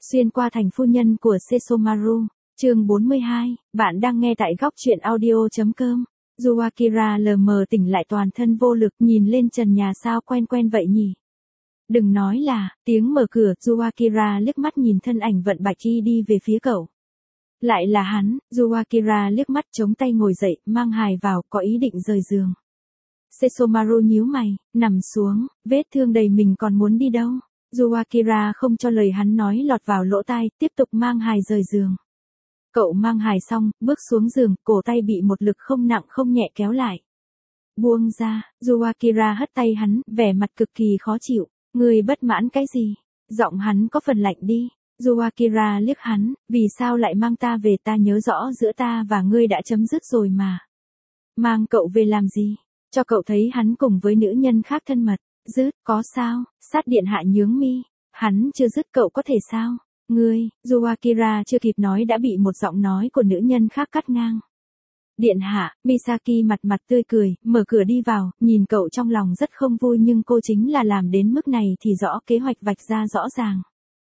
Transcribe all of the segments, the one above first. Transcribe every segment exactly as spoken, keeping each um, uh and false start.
Xuyên qua thành phu nhân của Sesomaru, chương bốn mươi hai, bạn đang nghe tại góc truyện audio.com. Yuakira lờ mờ tỉnh lại toàn thân vô lực nhìn lên trần nhà sao quen quen vậy nhỉ. Đừng nói là, tiếng mở cửa, Yuakira liếc mắt nhìn thân ảnh vận bạch y đi về phía cậu. Lại là hắn, Yuakira liếc mắt chống tay ngồi dậy, mang hài vào, có ý định rời giường. Sesomaru nhíu mày, nằm xuống, vết thương đầy mình còn muốn đi đâu. Yuakira không cho lời hắn nói lọt vào lỗ tai, tiếp tục mang hài rời giường. Cậu mang hài xong, bước xuống giường, cổ tay bị một lực không nặng không nhẹ kéo lại. Buông ra, Yuakira hất tay hắn, vẻ mặt cực kỳ khó chịu. Ngươi bất mãn cái gì? Giọng hắn có phần lạnh đi. Yuakira liếc hắn, vì sao lại mang ta về, ta nhớ rõ giữa ta và ngươi đã chấm dứt rồi mà. Mang cậu về làm gì? Cho cậu thấy hắn cùng với nữ nhân khác thân mật. Dứt, có sao? Sát điện hạ nhướng mi. Hắn chưa dứt cậu có thể sao? Ngươi, Yuakira chưa kịp nói đã bị một giọng nói của nữ nhân khác cắt ngang. Điện hạ, Misaki mặt mặt tươi cười, mở cửa đi vào, nhìn cậu trong lòng rất không vui nhưng cô chính là làm đến mức này thì rõ kế hoạch vạch ra rõ ràng.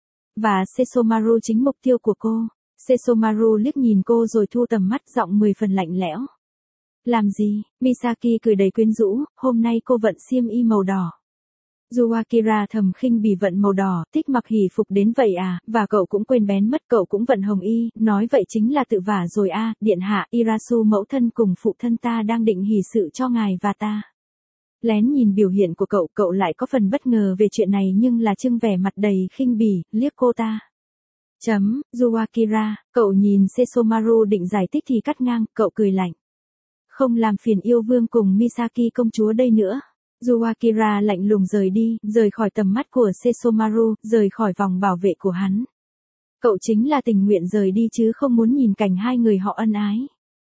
Và Sesomaru chính mục tiêu của cô. Sesomaru liếc nhìn cô rồi thu tầm mắt, giọng mười phần lạnh lẽo. Làm gì? Misaki cười đầy quyến rũ, hôm nay cô vận xiêm y màu đỏ. Yuakira thầm khinh bỉ vận màu đỏ, thích mặc hỉ phục đến vậy à, và cậu cũng quên bén mất cậu cũng vận hồng y, nói vậy chính là tự vả rồi a, à, điện hạ, Irasu mẫu thân cùng phụ thân ta đang định hỷ sự cho ngài và ta. Lén nhìn biểu hiện của cậu, cậu lại có phần bất ngờ về chuyện này nhưng là trưng vẻ mặt đầy khinh bỉ, liếc cô ta. Chấm, Yuakira, cậu nhìn Sesomaru định giải thích thì cắt ngang, cậu cười lạnh. Không làm phiền yêu vương cùng Misaki công chúa đây nữa. Yuakira lạnh lùng rời đi, rời khỏi tầm mắt của Sesomaru, rời khỏi vòng bảo vệ của hắn. Cậu chính là tình nguyện rời đi chứ không muốn nhìn cảnh hai người họ ân ái.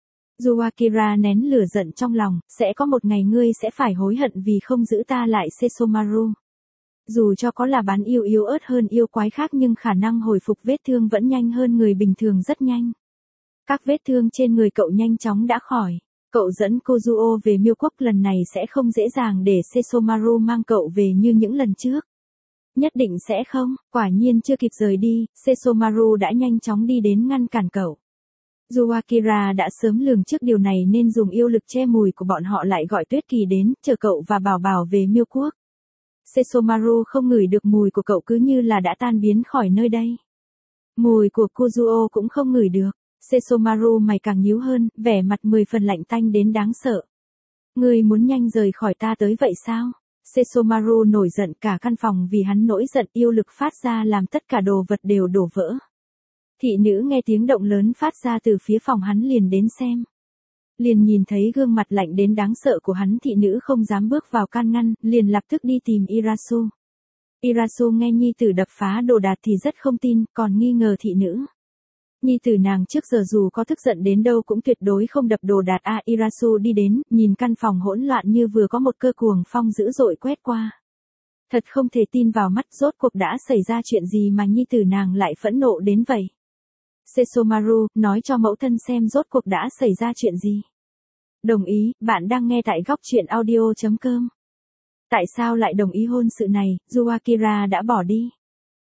Yuakira nén lửa giận trong lòng, sẽ có một ngày ngươi sẽ phải hối hận vì không giữ ta lại Sesomaru. Dù cho có là bán yêu yếu ớt hơn yêu quái khác nhưng khả năng hồi phục vết thương vẫn nhanh hơn người bình thường rất nhanh. Các vết thương trên người cậu nhanh chóng đã khỏi. Cậu dẫn Kozuo về Miêu Quốc lần này sẽ không dễ dàng để Sesomaru mang cậu về như những lần trước. Nhất định sẽ không, quả nhiên chưa kịp rời đi, Sesomaru đã nhanh chóng đi đến ngăn cản cậu. Yuakira đã sớm lường trước điều này nên dùng yêu lực che mùi của bọn họ lại gọi Tuyết Kỳ đến, chờ cậu và Bảo Bảo về Miêu Quốc. Sesomaru không ngửi được mùi của cậu cứ như là đã tan biến khỏi nơi đây. Mùi của Kozuo cũng không ngửi được. Sesomaru mày càng nhíu hơn, vẻ mặt mười phần lạnh tanh đến đáng sợ. Ngươi muốn nhanh rời khỏi ta tới vậy sao? Sesomaru nổi giận cả căn phòng vì hắn nổi giận yêu lực phát ra làm tất cả đồ vật đều đổ vỡ. Thị nữ nghe tiếng động lớn phát ra từ phía phòng hắn liền đến xem. Liền nhìn thấy gương mặt lạnh đến đáng sợ của hắn, thị nữ không dám bước vào can ngăn, liền lập tức đi tìm Irasu. Irasu nghe nhi tử đập phá đồ đạc thì rất không tin, còn nghi ngờ thị nữ. Nhi tử nàng trước giờ dù có tức giận đến đâu cũng tuyệt đối không đập đồ đạc a. À, Irasu đi đến, nhìn căn phòng hỗn loạn như vừa có một cơn cuồng phong dữ dội quét qua. Thật không thể tin vào mắt, rốt cuộc đã xảy ra chuyện gì mà nhi tử nàng lại phẫn nộ đến vậy. Sesomaru, nói cho mẫu thân xem rốt cuộc đã xảy ra chuyện gì. Đồng ý, bạn đang nghe tại góc truyện audio.com. Tại sao lại đồng ý hôn sự này, Yuakira đã bỏ đi.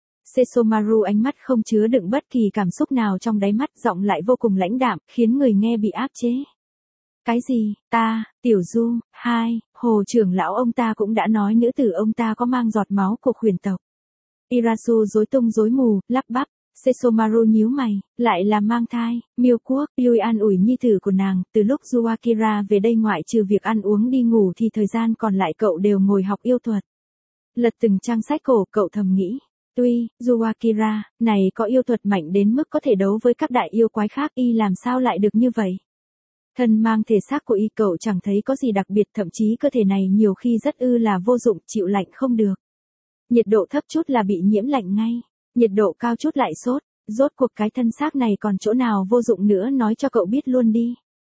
Sesomaru ánh mắt không chứa đựng bất kỳ cảm xúc nào trong đáy mắt, giọng lại vô cùng lãnh đạm, khiến người nghe bị áp chế. Cái gì, ta, tiểu Du, hai, hồ trưởng lão ông ta cũng đã nói nữ tử ông ta có mang giọt máu của khuyển tộc. Irasu rối tung rối mù, lắp bắp. Sesomaru nhíu mày, lại là mang thai, Miêu Quốc, Yui an ủi nhi tử của nàng, từ lúc Yuakira về đây ngoại trừ việc ăn uống đi ngủ thì thời gian còn lại cậu đều ngồi học yêu thuật. Lật từng trang sách cổ, cậu thầm nghĩ. Tuy, Yuakira, này có yêu thuật mạnh đến mức có thể đấu với các đại yêu quái khác, y làm sao lại được như vậy? Thân mang thể xác của y cậu chẳng thấy có gì đặc biệt, thậm chí cơ thể này nhiều khi rất ư là vô dụng, chịu lạnh không được. Nhiệt độ thấp chút là bị nhiễm lạnh ngay, nhiệt độ cao chút lại sốt, rốt cuộc cái thân xác này còn chỗ nào vô dụng nữa nói cho cậu biết luôn đi.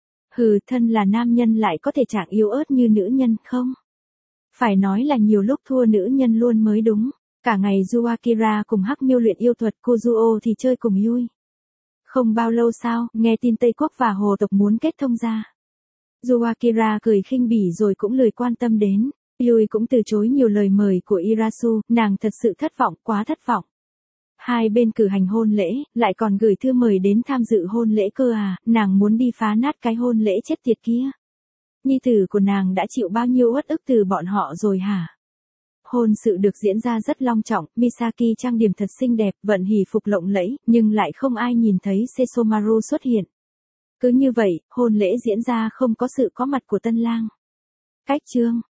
Hừ, thân là nam nhân lại có thể trạng yếu ớt như nữ nhân không? Phải nói là nhiều lúc thua nữ nhân luôn mới đúng. Cả ngày Yuakira cùng Hắc Miêu luyện yêu thuật, Kozuo thì chơi cùng Yui. Không bao lâu sau, nghe tin Tây Quốc và Hồ tộc muốn kết thông ra. Yuakira cười khinh bỉ rồi cũng lười quan tâm đến. Yui cũng từ chối nhiều lời mời của Irasu, nàng thật sự thất vọng, quá thất vọng. Hai bên cử hành hôn lễ, lại còn gửi thư mời đến tham dự hôn lễ cơ à, nàng muốn đi phá nát cái hôn lễ chết tiệt kia. Nhi tử của nàng đã chịu bao nhiêu uất ức từ bọn họ rồi hả? Hôn sự được diễn ra rất long trọng, Misaki trang điểm thật xinh đẹp, vận hỷ phục lộng lẫy, nhưng lại không ai nhìn thấy Sesomaru xuất hiện. Cứ như vậy, hôn lễ diễn ra không có sự có mặt của tân lang. Cách chương